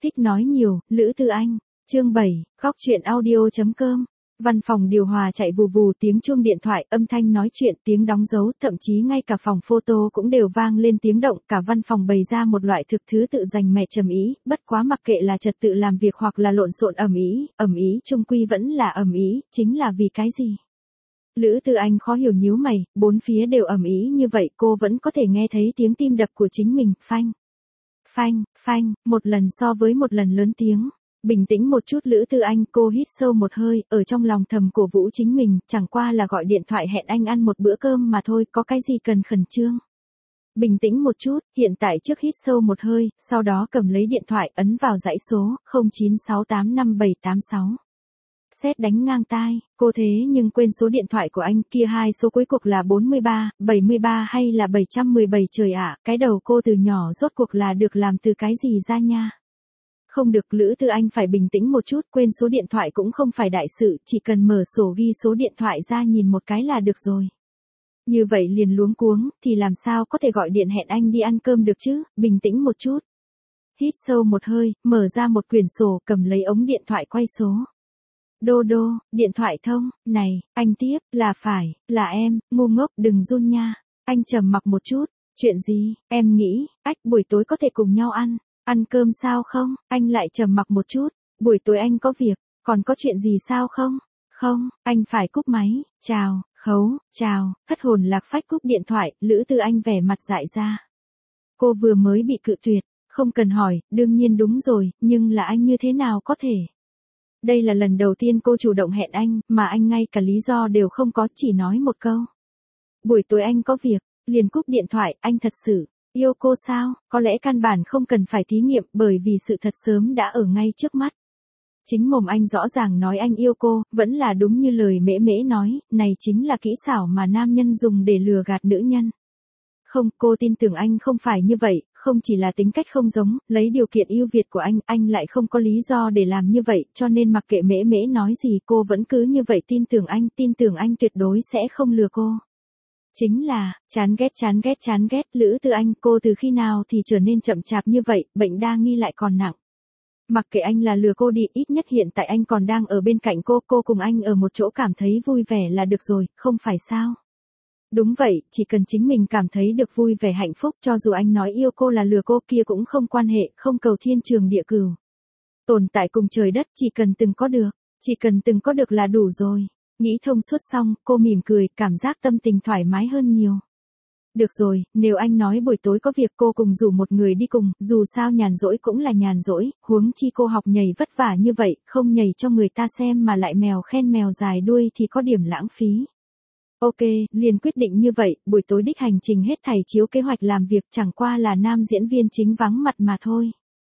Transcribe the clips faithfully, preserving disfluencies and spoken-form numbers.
Thích nói nhiều, Lữ Tư Anh. Chương bảy, góc truyện audio.com. Văn phòng điều hòa chạy vù vù, tiếng chuông điện thoại, âm thanh nói chuyện, tiếng đóng dấu, thậm chí ngay cả phòng photo cũng đều vang lên tiếng động, cả văn phòng bày ra một loại thực thứ tự dành mẹ trầm ý, bất quá mặc kệ là trật tự làm việc hoặc là lộn xộn ầm ĩ, ầm ĩ chung quy vẫn là ầm ĩ, chính là vì cái gì? Lữ Tư Anh khó hiểu nhíu mày, bốn phía đều ầm ĩ như vậy, cô vẫn có thể nghe thấy tiếng tim đập của chính mình, phanh, phanh, phanh, một lần so với một lần lớn tiếng. Bình tĩnh một chút Lữ Tư Anh, cô hít sâu một hơi, ở trong lòng thầm cổ vũ chính mình, chẳng qua là gọi điện thoại hẹn anh ăn một bữa cơm mà thôi, có cái gì cần khẩn trương. Bình tĩnh một chút, hiện tại trước hít sâu một hơi, sau đó cầm lấy điện thoại, ấn vào dãy số, không chín sáu tám năm bảy tám sáu. Sét đánh ngang tai, cô thế nhưng quên số điện thoại của anh, kia hai số cuối cuộc là bốn mươi ba, bảy mươi ba hay là bảy một bảy, trời ạ, cái đầu cô từ nhỏ rốt cuộc là được làm từ cái gì ra nha. Không được, Lữ Tư Anh phải bình tĩnh một chút, quên số điện thoại cũng không phải đại sự, chỉ cần mở sổ ghi số điện thoại ra nhìn một cái là được rồi. Như vậy liền luống cuống, thì làm sao có thể gọi điện hẹn anh đi ăn cơm được chứ, bình tĩnh một chút. Hít sâu một hơi, mở ra một quyển sổ, cầm lấy ống điện thoại quay số. Đô đô, điện thoại thông, này, anh tiếp, là phải, là em, ngu ngốc, đừng run nha. Anh trầm mặc một chút, chuyện gì, em nghĩ, ách, buổi tối có thể cùng nhau ăn. Ăn cơm sao không? Anh lại trầm mặc một chút, buổi tối anh có việc, còn có chuyện gì sao không? Không, anh phải cúp máy, chào, khấu, chào, thất hồn lạc phách cúp điện thoại, Lữ Tư Anh vẻ mặt dại ra. Cô vừa mới bị cự tuyệt, không cần hỏi, đương nhiên đúng rồi, nhưng là anh như thế nào có thể? Đây là lần đầu tiên cô chủ động hẹn anh, mà anh ngay cả lý do đều không có, chỉ nói một câu. Buổi tối anh có việc, liền cúp điện thoại, anh thật sự yêu cô sao? Có lẽ căn bản không cần phải thí nghiệm, bởi vì sự thật sớm đã ở ngay trước mắt. Chính mồm anh rõ ràng nói anh yêu cô, vẫn là đúng như lời mễ mễ nói, này chính là kỹ xảo mà nam nhân dùng để lừa gạt nữ nhân. Không, cô tin tưởng anh không phải như vậy, không chỉ là tính cách không giống, lấy điều kiện ưu việt của anh, anh lại không có lý do để làm như vậy, cho nên mặc kệ mễ mễ nói gì cô vẫn cứ như vậy tin tưởng anh, tin tưởng anh tuyệt đối sẽ không lừa cô. Chính là, chán ghét chán ghét chán ghét, Lữ Tư Anh, cô từ khi nào thì trở nên chậm chạp như vậy, bệnh đa nghi lại còn nặng. Mặc kệ anh là lừa cô đi, ít nhất hiện tại anh còn đang ở bên cạnh cô, cô cùng anh ở một chỗ cảm thấy vui vẻ là được rồi, không phải sao? Đúng vậy, chỉ cần chính mình cảm thấy được vui vẻ hạnh phúc, cho dù anh nói yêu cô là lừa cô kia cũng không quan hệ, không cầu thiên trường địa cửu. Tồn tại cùng trời đất, chỉ cần từng có được, chỉ cần từng có được là đủ rồi. Nghĩ thông suốt xong, cô mỉm cười, cảm giác tâm tình thoải mái hơn nhiều. Được rồi, nếu anh nói buổi tối có việc cô cùng rủ một người đi cùng, dù sao nhàn rỗi cũng là nhàn rỗi, huống chi cô học nhảy vất vả như vậy, không nhảy cho người ta xem mà lại mèo khen mèo dài đuôi thì có điểm lãng phí. Ok, liền quyết định như vậy, buổi tối đích hành trình hết thảy chiếu kế hoạch làm việc, chẳng qua là nam diễn viên chính vắng mặt mà thôi.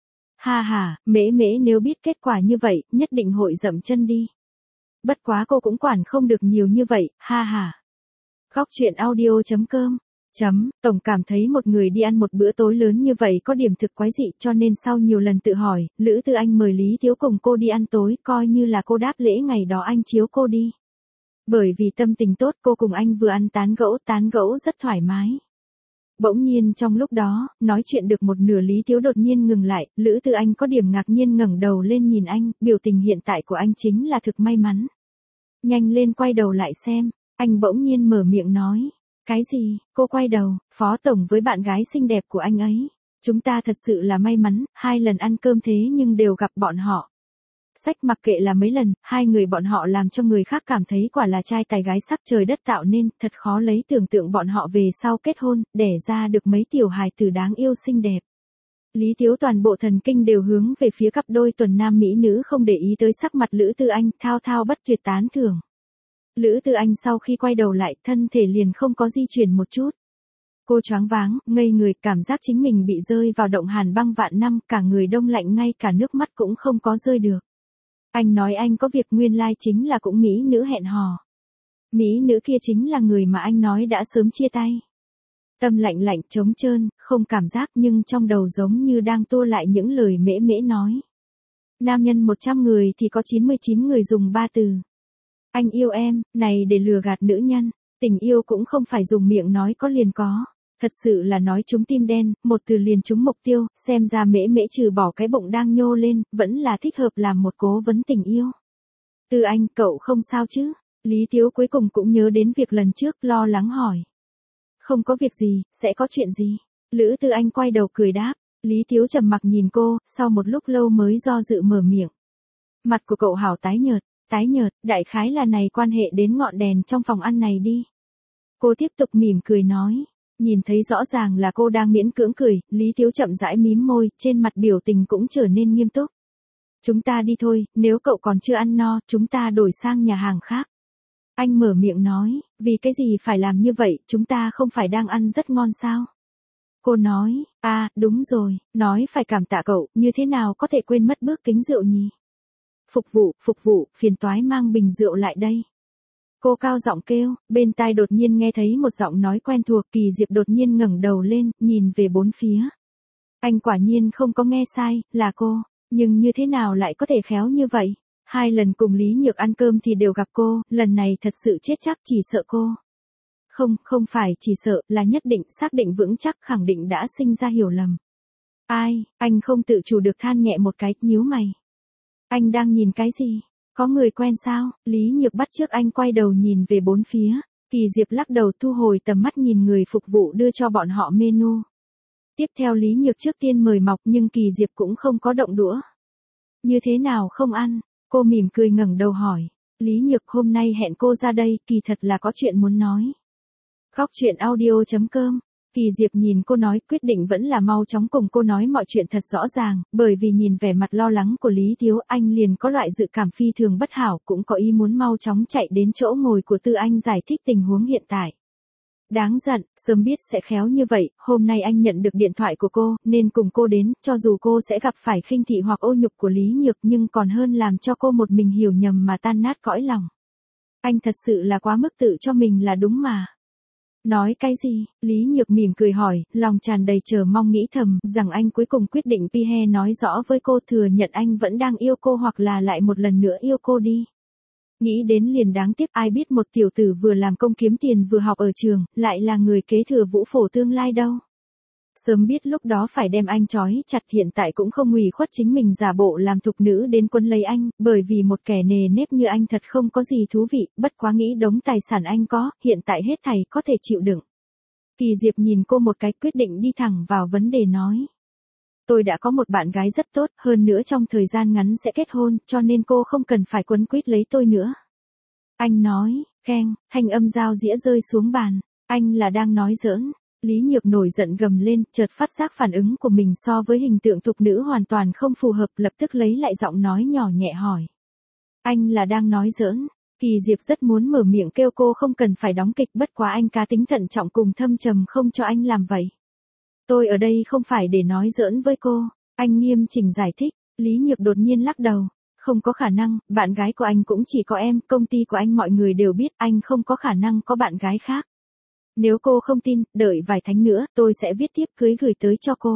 Ha ha, mễ mễ nếu biết kết quả như vậy, nhất định hội dậm chân đi. Bất quá cô cũng quản không được nhiều như vậy, ha ha. Góc truyện audio.com. Chấm, tổng cảm thấy một người đi ăn một bữa tối lớn như vậy có điểm thực quái dị, cho nên sau nhiều lần tự hỏi, Lữ Tư Anh mời Lý Thiếu cùng cô đi ăn tối, coi như là cô đáp lễ ngày đó anh chiếu cô đi. Bởi vì tâm tình tốt, cô cùng anh vừa ăn tán gẫu, tán gẫu rất thoải mái. Bỗng nhiên trong lúc đó, nói chuyện được một nửa Lý Thiếu đột nhiên ngừng lại, Lữ Tư Anh có điểm ngạc nhiên ngẩng đầu lên nhìn anh, biểu tình hiện tại của anh chính là thực may mắn. Nhanh lên quay đầu lại xem, anh bỗng nhiên mở miệng nói. Cái gì? Cô quay đầu, phó tổng với bạn gái xinh đẹp của anh ấy. Chúng ta thật sự là may mắn, hai lần ăn cơm thế nhưng đều gặp bọn họ. Sách mặc kệ là mấy lần, hai người bọn họ làm cho người khác cảm thấy quả là trai tài gái sắc trời đất tạo nên, thật khó lấy tưởng tượng bọn họ về sau kết hôn, đẻ ra được mấy tiểu hài tử đáng yêu xinh đẹp. Lý Thiếu toàn bộ thần kinh đều hướng về phía cặp đôi tuần nam mỹ nữ không để ý tới sắc mặt Lữ Tư Anh, thao thao bất tuyệt tán thưởng. Lữ Tư Anh sau khi quay đầu lại, thân thể liền không có di chuyển một chút. Cô choáng váng, ngây người, cảm giác chính mình bị rơi vào động hàn băng vạn năm, cả người đông lạnh ngay cả nước mắt cũng không có rơi được. Anh nói anh có việc, nguyên lai chính là cũng mỹ nữ hẹn hò. Mỹ nữ kia chính là người mà anh nói đã sớm chia tay. Tâm lạnh lạnh trống trơn, không cảm giác nhưng trong đầu giống như đang tua lại những lời mễ mễ nói. Nam nhân một trăm người thì có chín mươi chín người dùng ba từ. Anh yêu em, này để lừa gạt nữ nhân, tình yêu cũng không phải dùng miệng nói có liền có. Thật sự là nói trúng tim đen, một từ liền trúng mục tiêu, xem ra mễ mễ trừ bỏ cái bụng đang nhô lên, vẫn là thích hợp làm một cố vấn tình yêu. Tư Anh, cậu không sao chứ? Lý Tiếu cuối cùng cũng nhớ đến việc lần trước, lo lắng hỏi. Không có việc gì, sẽ có chuyện gì? Lữ Tư Anh quay đầu cười đáp. Lý Tiếu trầm mặc nhìn cô, sau một lúc lâu mới do dự mở miệng. Mặt của cậu hảo tái nhợt, tái nhợt, đại khái là này quan hệ đến ngọn đèn trong phòng ăn này đi. Cô tiếp tục mỉm cười nói. Nhìn thấy rõ ràng là cô đang miễn cưỡng cười, Lý Tiếu chậm rãi mím môi, trên mặt biểu tình cũng trở nên nghiêm túc. Chúng ta đi thôi, nếu cậu còn chưa ăn no, chúng ta đổi sang nhà hàng khác. Anh mở miệng nói, vì cái gì phải làm như vậy, chúng ta không phải đang ăn rất ngon sao? Cô nói, à, đúng rồi, nói phải cảm tạ cậu, như thế nào có thể quên mất bước kính rượu nhỉ? Phục vụ, phục vụ, phiền toái mang bình rượu lại đây. Cô cao giọng kêu, bên tai đột nhiên nghe thấy một giọng nói quen thuộc, Kỳ Diệp đột nhiên ngẩng đầu lên, nhìn về bốn phía. Anh quả nhiên không có nghe sai, là cô, nhưng như thế nào lại có thể khéo như vậy? Hai lần cùng Lý Nhược ăn cơm thì đều gặp cô, lần này thật sự chết chắc chỉ sợ cô. Không, không phải chỉ sợ, là nhất định, xác định vững chắc, khẳng định đã sinh ra hiểu lầm. Ai, anh không tự chủ được than nhẹ một cái, nhíu mày. Anh đang nhìn cái gì? Có người quen sao? Lý Nhược bắt chước anh quay đầu nhìn về bốn phía. Kỳ Diệp lắc đầu thu hồi tầm mắt nhìn người phục vụ đưa cho bọn họ menu. Tiếp theo Lý Nhược trước tiên mời mọc nhưng Kỳ Diệp cũng không có động đũa. Như thế nào không ăn? Cô mỉm cười ngẩng đầu hỏi. Lý Nhược hôm nay hẹn cô ra đây, kỳ thật là có chuyện muốn nói. Góc chuyện audio chấm com. Kỳ Diệp nhìn cô nói, quyết định vẫn là mau chóng cùng cô nói mọi chuyện thật rõ ràng, bởi vì nhìn vẻ mặt lo lắng của Lý Tiếu, anh liền có loại dự cảm phi thường bất hảo, cũng có ý muốn mau chóng chạy đến chỗ ngồi của Tư Anh giải thích tình huống hiện tại. Đáng giận, sớm biết sẽ khéo như vậy, hôm nay anh nhận được điện thoại của cô, nên cùng cô đến, cho dù cô sẽ gặp phải khinh thị hoặc ô nhục của Lý Nhược nhưng còn hơn làm cho cô một mình hiểu nhầm mà tan nát cõi lòng. Anh thật sự là quá mức tự cho mình là đúng mà. Nói cái gì? Lý Nhược mỉm cười hỏi, lòng tràn đầy chờ mong nghĩ thầm, rằng anh cuối cùng quyết định Pihe nói rõ với cô thừa nhận anh vẫn đang yêu cô hoặc là lại một lần nữa yêu cô đi. Nghĩ đến liền đáng tiếc ai biết một tiểu tử vừa làm công kiếm tiền vừa học ở trường, lại là người kế thừa Vũ Phổ tương lai đâu. Sớm biết lúc đó phải đem anh trói chặt hiện tại cũng không ủy khuất chính mình giả bộ làm thục nữ đến quấn lấy anh, bởi vì một kẻ nề nếp như anh thật không có gì thú vị, bất quá nghĩ đống tài sản anh có, hiện tại hết thảy có thể chịu đựng. Kỳ Diệp nhìn cô một cái quyết định đi thẳng vào vấn đề nói. Tôi đã có một bạn gái rất tốt, hơn nữa trong thời gian ngắn sẽ kết hôn, cho nên cô không cần phải quấn quýt lấy tôi nữa. Anh nói, keng, thanh âm dao dĩa rơi xuống bàn, anh là đang nói giỡn. Lý Nhược nổi giận gầm lên, chợt phát giác phản ứng của mình so với hình tượng thục nữ hoàn toàn không phù hợp, lập tức lấy lại giọng nói nhỏ nhẹ hỏi. Anh là đang nói giỡn. Kỳ Diệp rất muốn mở miệng kêu cô không cần phải đóng kịch, bất quá anh cá tính thận trọng cùng thâm trầm không cho anh làm vậy. Tôi ở đây không phải để nói giỡn với cô, anh nghiêm chỉnh giải thích. Lý Nhược đột nhiên lắc đầu. Không có khả năng, bạn gái của anh cũng chỉ có em, công ty của anh mọi người đều biết anh không có khả năng có bạn gái khác. Nếu cô không tin, đợi vài tháng nữa, tôi sẽ viết tiếp cưới gửi tới cho cô.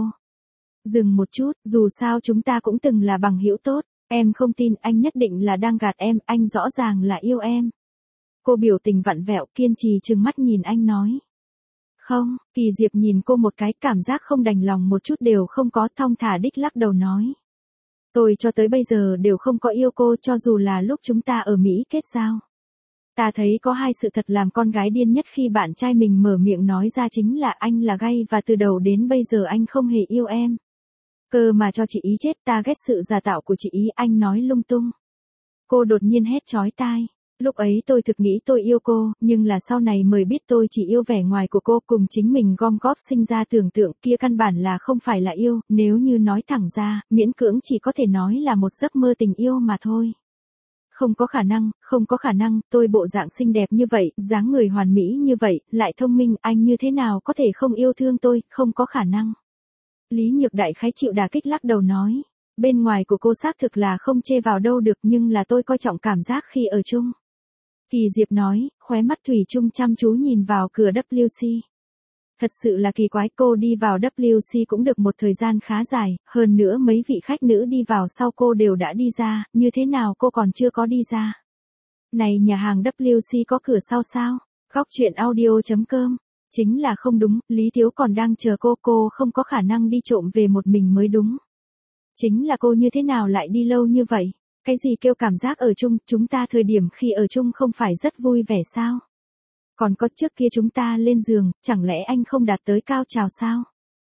Dừng một chút, dù sao chúng ta cũng từng là bằng hữu tốt, em không tin anh nhất định là đang gạt em, anh rõ ràng là yêu em. Cô biểu tình vặn vẹo kiên trì trừng mắt nhìn anh nói. Không, Kỳ Diệp nhìn cô một cái cảm giác không đành lòng một chút đều không có, thong thả đích lắc đầu nói. Tôi cho tới bây giờ đều không có yêu cô cho dù là lúc chúng ta ở Mỹ kết giao. Ta thấy có hai sự thật làm con gái điên nhất khi bạn trai mình mở miệng nói ra chính là anh là gay và từ đầu đến bây giờ anh không hề yêu em. Cơ mà cho chị ý chết, ta ghét sự giả tạo của chị ý, anh nói lung tung. Cô đột nhiên hét chói tai. Lúc ấy tôi thực nghĩ tôi yêu cô, nhưng là sau này mới biết tôi chỉ yêu vẻ ngoài của cô cùng chính mình gom góp sinh ra tưởng tượng kia căn bản là không phải là yêu, nếu như nói thẳng ra, miễn cưỡng chỉ có thể nói là một giấc mơ tình yêu mà thôi. Không có khả năng, không có khả năng, tôi bộ dạng xinh đẹp như vậy, dáng người hoàn mỹ như vậy, lại thông minh, anh như thế nào có thể không yêu thương tôi, không có khả năng. Lý Nhược đại khái chịu đả kích lắc đầu nói, bên ngoài của cô xác thực là không chê vào đâu được nhưng là tôi coi trọng cảm giác khi ở chung. Kỳ Diệp nói, khóe mắt thủy chung chăm chú nhìn vào cửa W C. Thật sự là kỳ quái, cô đi vào W C cũng được một thời gian khá dài, hơn nữa mấy vị khách nữ đi vào sau cô đều đã đi ra, như thế nào cô còn chưa có đi ra. Này nhà hàng W C có cửa sau sao? Góc chuyện audio chấm com Chính là không đúng, Lý Tiếu còn đang chờ cô, cô không có khả năng đi trộm về một mình mới đúng. Chính là cô như thế nào lại đi lâu như vậy? Cái gì kêu cảm giác ở chung, chúng ta thời điểm khi ở chung không phải rất vui vẻ sao? Còn có trước kia chúng ta lên giường, chẳng lẽ anh không đạt tới cao trào sao?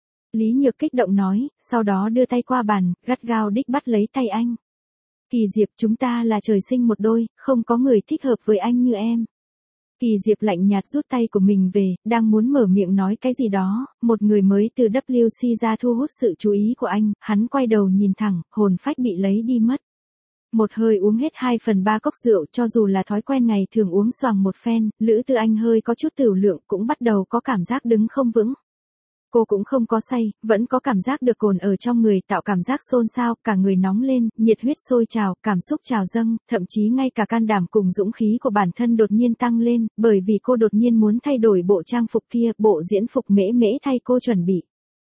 Lý Nhược kích động nói, sau đó đưa tay qua bàn, gắt gao đích bắt lấy tay anh. Kỳ Diệp, chúng ta là trời sinh một đôi, không có người thích hợp với anh như em. Kỳ Diệp lạnh nhạt rút tay của mình về, đang muốn mở miệng nói cái gì đó, một người mới từ W C ra thu hút sự chú ý của anh, hắn quay đầu nhìn thẳng, hồn phách bị lấy đi mất. Một hơi uống hết hai phần ba cốc rượu, cho dù là thói quen ngày thường uống xoàng một phen, Lữ Tư Anh hơi có chút tửu lượng cũng bắt đầu có cảm giác đứng không vững. Cô cũng không có say, vẫn có cảm giác được cồn ở trong người tạo cảm giác xôn xao, cả người nóng lên, nhiệt huyết sôi trào, cảm xúc trào dâng, thậm chí ngay cả can đảm cùng dũng khí của bản thân đột nhiên tăng lên, bởi vì cô đột nhiên muốn thay đổi bộ trang phục kia, bộ diễn phục mễ mễ thay cô chuẩn bị.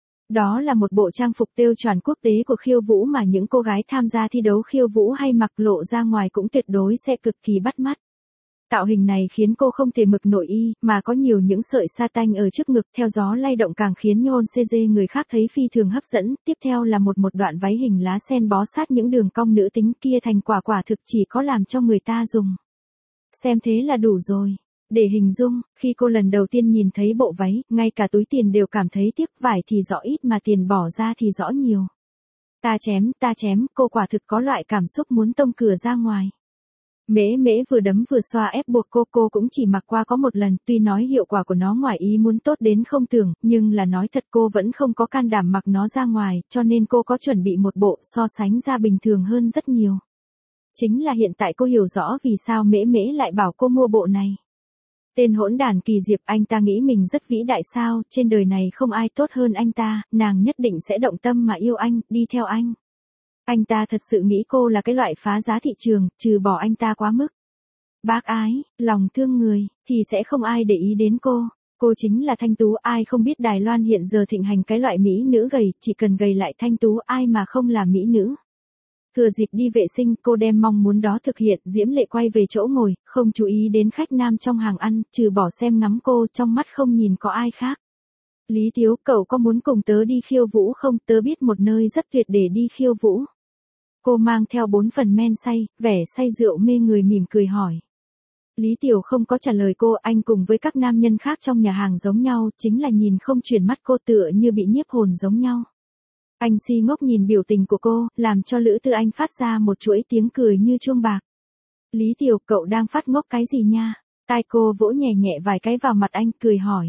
Đó là một bộ trang phục tiêu chuẩn quốc tế của khiêu vũ mà những cô gái tham gia thi đấu khiêu vũ hay mặc lộ ra ngoài cũng tuyệt đối sẽ cực kỳ bắt mắt. Tạo hình này khiến cô không thể mực nổi y, mà có nhiều những sợi sa tanh ở trước ngực theo gió lay động càng khiến nhôn xê dê người khác thấy phi thường hấp dẫn. Tiếp theo là một một đoạn váy hình lá sen bó sát những đường cong nữ tính kia thành quả quả thực chỉ có làm cho người ta dùng. Xem thế là đủ rồi. Để hình dung, khi cô lần đầu tiên nhìn thấy bộ váy, ngay cả túi tiền đều cảm thấy tiếc, vải thì rõ ít mà tiền bỏ ra thì rõ nhiều. Ta chém, ta chém, cô quả thực có loại cảm xúc muốn tông cửa ra ngoài. Mễ mễ vừa đấm vừa xoa ép buộc cô, cô cũng chỉ mặc qua có một lần, tuy nói hiệu quả của nó ngoài ý muốn tốt đến không tưởng, nhưng là nói thật cô vẫn không có can đảm mặc nó ra ngoài, cho nên cô có chuẩn bị một bộ so sánh ra bình thường hơn rất nhiều. Chính là hiện tại cô hiểu rõ vì sao mễ mễ lại bảo cô mua bộ này. Tên hỗn đản Kỳ Diệp, anh ta nghĩ mình rất vĩ đại sao, trên đời này không ai tốt hơn anh ta, nàng nhất định sẽ động tâm mà yêu anh, đi theo anh. Anh ta thật sự nghĩ cô là cái loại phá giá thị trường, trừ bỏ anh ta quá mức. Bác ái, lòng thương người, thì sẽ không ai để ý đến cô. Cô chính là Thanh Tú, ai không biết Đài Loan hiện giờ thịnh hành cái loại mỹ nữ gầy, chỉ cần gầy lại Thanh Tú, ai mà không là mỹ nữ. Thừa dịp đi vệ sinh, cô đem mong muốn đó thực hiện, Diễm Lệ quay về chỗ ngồi, không chú ý đến khách nam trong hàng ăn, trừ bỏ xem ngắm cô, trong mắt không nhìn có ai khác. Lý Tiếu, cậu có muốn cùng tớ đi khiêu vũ không? Tớ biết một nơi rất tuyệt để đi khiêu vũ. Cô mang theo bốn phần men say, vẻ say rượu mê người mỉm cười hỏi. Lý Tiểu không có trả lời cô, anh cùng với các nam nhân khác trong nhà hàng giống nhau, chính là nhìn không chuyển mắt cô tựa như bị nhiếp hồn giống nhau. Anh si ngốc nhìn biểu tình của cô, làm cho Lữ Tư Anh phát ra một chuỗi tiếng cười như chuông bạc. Lý Tiểu, cậu đang phát ngốc cái gì nha? Tai cô vỗ nhẹ nhẹ vài cái vào mặt anh, cười hỏi.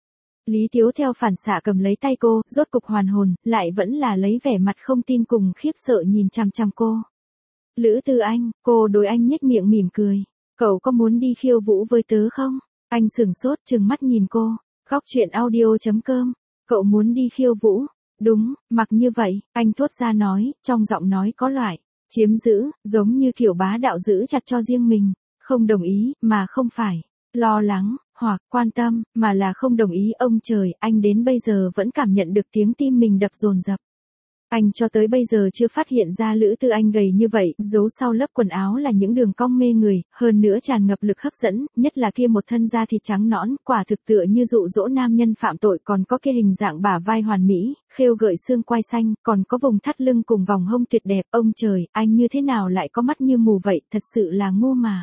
Lý Tiếu theo phản xạ cầm lấy tay cô, rốt cục hoàn hồn, lại vẫn là lấy vẻ mặt không tin cùng khiếp sợ nhìn chằm chằm cô. Lữ Tư Anh, cô đối anh nhếch miệng mỉm cười. Cậu có muốn đi khiêu vũ với tớ không? Anh sửng sốt trừng mắt nhìn cô. Góc chuyện audio chấm com. Cậu muốn đi khiêu vũ? Đúng, mặc như vậy, anh thốt ra nói, trong giọng nói có loại chiếm giữ, giống như kiểu bá đạo giữ chặt cho riêng mình. Không đồng ý, mà không phải lo lắng, hoặc quan tâm, mà là không đồng ý. Ông trời, anh đến bây giờ vẫn cảm nhận được tiếng tim mình đập dồn dập. Anh cho tới bây giờ chưa phát hiện ra Lữ Tư Anh gầy như vậy, giấu sau lớp quần áo là những đường cong mê người, hơn nữa tràn ngập lực hấp dẫn, nhất là kia một thân da thịt trắng nõn, quả thực tựa như dụ dỗ nam nhân phạm tội, còn có kia hình dạng bả vai hoàn mỹ, khêu gợi xương quai xanh, còn có vùng thắt lưng cùng vòng hông tuyệt đẹp. Ông trời, anh như thế nào lại có mắt như mù vậy, thật sự là ngu mà.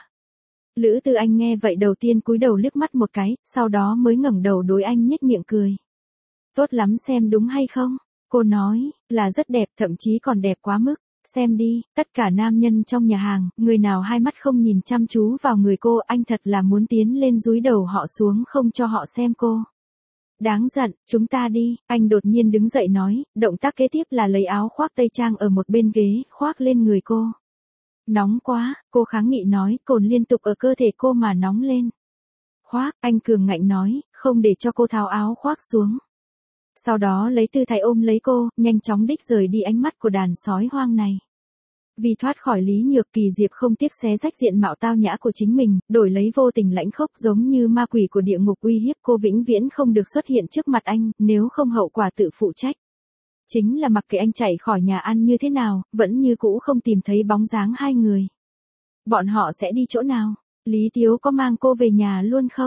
Lữ Tư Anh nghe vậy đầu tiên cúi đầu liếc mắt một cái, sau đó mới ngẩng đầu đối anh nhếch miệng cười. Tốt lắm, xem đúng hay không? Cô nói, là rất đẹp, thậm chí còn đẹp quá mức. Xem đi, tất cả nam nhân trong nhà hàng, người nào hai mắt không nhìn chăm chú vào người cô, anh thật là muốn tiến lên dúi đầu họ xuống không cho họ xem cô. Đáng giận, chúng ta đi, anh đột nhiên đứng dậy nói, động tác kế tiếp là lấy áo khoác tây trang ở một bên ghế, khoác lên người cô. Nóng quá, cô kháng nghị nói, cồn liên tục ở cơ thể cô mà nóng lên. Khoác, anh cường ngạnh nói, không để cho cô tháo áo khoác xuống. Sau đó lấy tư thái ôm lấy cô, nhanh chóng đích rời đi ánh mắt của đàn sói hoang này. Vì thoát khỏi Lý Nhược, Kỳ Diệp không tiếc xé rách diện mạo tao nhã của chính mình, đổi lấy vô tình lãnh khốc giống như ma quỷ của địa ngục uy hiếp cô vĩnh viễn không được xuất hiện trước mặt anh, nếu không hậu quả tự phụ trách. Chính là mặc kệ anh chạy khỏi nhà ăn như thế nào, vẫn như cũ không tìm thấy bóng dáng hai người. Bọn họ sẽ đi chỗ nào? Lý Tiếu có mang cô về nhà luôn không?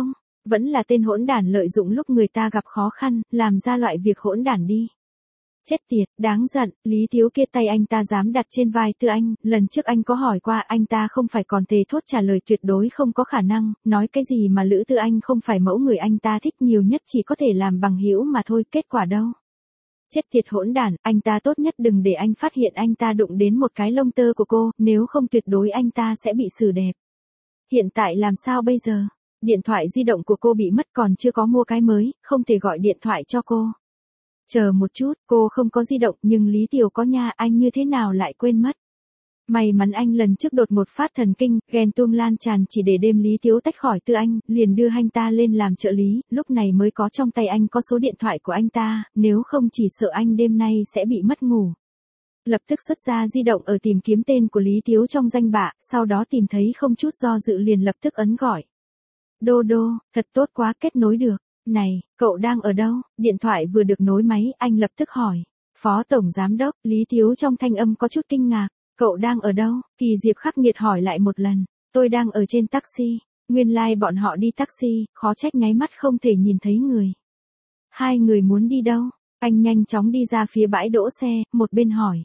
Vẫn là tên hỗn đản lợi dụng lúc người ta gặp khó khăn, làm ra loại việc hỗn đản đi. Chết tiệt, đáng giận, Lý Thiếu kia tay anh ta dám đặt trên vai Tư Anh, lần trước anh có hỏi qua anh ta không phải còn thề thốt trả lời tuyệt đối không có khả năng, nói cái gì mà Lữ Tư Anh không phải mẫu người anh ta thích, nhiều nhất chỉ có thể làm bằng hữu mà thôi, kết quả đâu. Chết tiệt hỗn đản, anh ta tốt nhất đừng để anh phát hiện anh ta đụng đến một cái lông tơ của cô, nếu không tuyệt đối anh ta sẽ bị xử đẹp. Hiện tại làm sao bây giờ? Điện thoại di động của cô bị mất còn chưa có mua cái mới, không thể gọi điện thoại cho cô. Chờ một chút, cô không có di động nhưng Lý Tiểu có nha, anh như thế nào lại quên mất. May mắn anh lần trước đột một phát thần kinh, ghen tuông lan tràn chỉ để đêm Lý Thiếu tách khỏi Tư Anh, liền đưa anh ta lên làm trợ lý, lúc này mới có trong tay anh có số điện thoại của anh ta, nếu không chỉ sợ anh đêm nay sẽ bị mất ngủ. Lập tức xuất ra di động ở tìm kiếm tên của Lý Thiếu trong danh bạ, sau đó tìm thấy không chút do dự liền lập tức ấn gọi. Đô đô, thật tốt quá, kết nối được. Này, cậu đang ở đâu? Điện thoại vừa được nối máy, anh lập tức hỏi. Phó Tổng Giám Đốc, Lý Thiếu trong thanh âm có chút kinh ngạc. Cậu đang ở đâu? Kỳ Diệp khắc nghiệt hỏi lại một lần. Tôi đang ở trên taxi. Nguyên lai like bọn họ đi taxi, khó trách nháy mắt không thể nhìn thấy người. Hai người muốn đi đâu? Anh nhanh chóng đi ra phía bãi đỗ xe, một bên hỏi.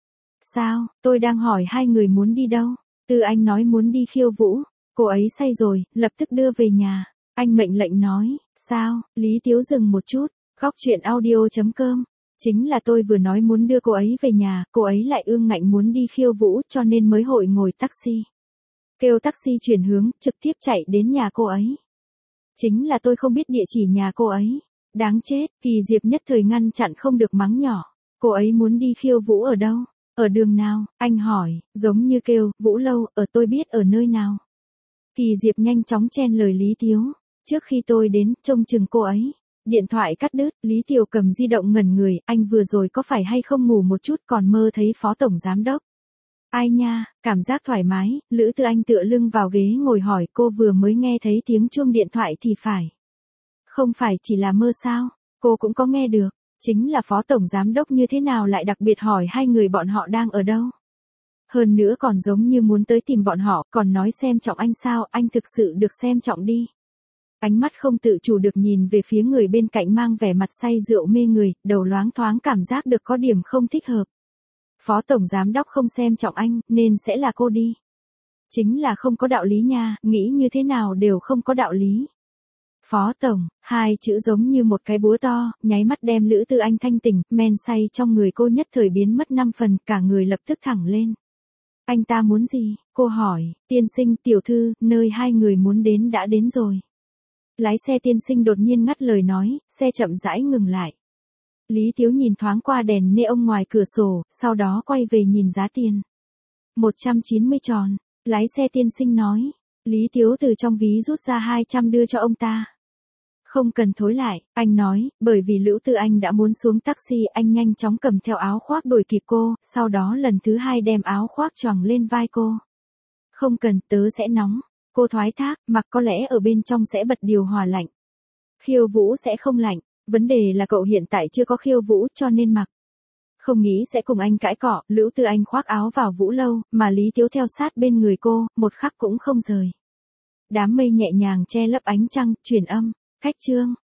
Sao, tôi đang hỏi hai người muốn đi đâu? Tư Anh nói muốn đi khiêu vũ. Cô ấy say rồi, lập tức đưa về nhà. Anh mệnh lệnh nói, sao, Lý Tiếu dừng một chút, góc chuyện audio.com. Chính là tôi vừa nói muốn đưa cô ấy về nhà, cô ấy lại ương ngạnh muốn đi khiêu vũ cho nên mới hội ngồi taxi. Kêu taxi chuyển hướng, trực tiếp chạy đến nhà cô ấy. Chính là tôi không biết địa chỉ nhà cô ấy. Đáng chết, Kỳ Diệp nhất thời ngăn chặn không được mắng nhỏ. Cô ấy muốn đi khiêu vũ ở đâu? Ở đường nào? Anh hỏi, giống như kêu, Vũ Lâu, ở tôi biết ở nơi nào. Kỳ Diệp nhanh chóng chen lời Lý Tiếu. Trước khi tôi đến, trông chừng cô ấy. Điện thoại cắt đứt, Lý Tiều cầm di động ngẩn người, anh vừa rồi có phải hay không ngủ một chút còn mơ thấy Phó Tổng Giám Đốc. Ai nha, cảm giác thoải mái, Lữ Tư Anh tựa lưng vào ghế ngồi hỏi cô vừa mới nghe thấy tiếng chuông điện thoại thì phải. Không phải chỉ là mơ sao, cô cũng có nghe được, chính là Phó Tổng Giám Đốc như thế nào lại đặc biệt hỏi hai người bọn họ đang ở đâu. Hơn nữa còn giống như muốn tới tìm bọn họ, còn nói xem trọng anh sao, anh thực sự được xem trọng đi. Ánh mắt không tự chủ được nhìn về phía người bên cạnh mang vẻ mặt say rượu mê người, đầu loáng thoáng cảm giác được có điểm không thích hợp. Phó Tổng Giám Đốc không xem trọng anh, nên sẽ là cô đi. Chính là không có đạo lý nha, nghĩ như thế nào đều không có đạo lý. Phó Tổng, hai chữ giống như một cái búa to, nháy mắt đem Lữ Tư Anh thanh tỉnh, men say trong người cô nhất thời biến mất năm phần, cả người lập tức thẳng lên. Anh ta muốn gì? Cô hỏi, tiên sinh tiểu thư, nơi hai người muốn đến đã đến rồi. Lái xe tiên sinh đột nhiên ngắt lời nói, xe chậm rãi ngừng lại. Lý Tiếu nhìn thoáng qua đèn neon ngoài cửa sổ, sau đó quay về nhìn giá tiền. một trăm chín mươi tròn, lái xe tiên sinh nói. Lý Tiếu từ trong ví rút ra hai trăm đưa cho ông ta. Không cần thối lại, anh nói, bởi vì Lữ Tư Anh đã muốn xuống taxi, anh nhanh chóng cầm theo áo khoác đuổi kịp cô, sau đó lần thứ hai đem áo khoác choàng lên vai cô. Không cần, tớ sẽ nóng. Cô thoái thác, mặc có lẽ ở bên trong sẽ bật điều hòa lạnh. Khiêu vũ sẽ không lạnh, vấn đề là cậu hiện tại chưa có khiêu vũ cho nên mặc. Không nghĩ sẽ cùng anh cãi cọ, Lữ Tư Anh khoác áo vào Vũ Lâu, mà Lý Tiếu theo sát bên người cô, một khắc cũng không rời. Đám mây nhẹ nhàng che lấp ánh trăng, truyền âm, khách trương.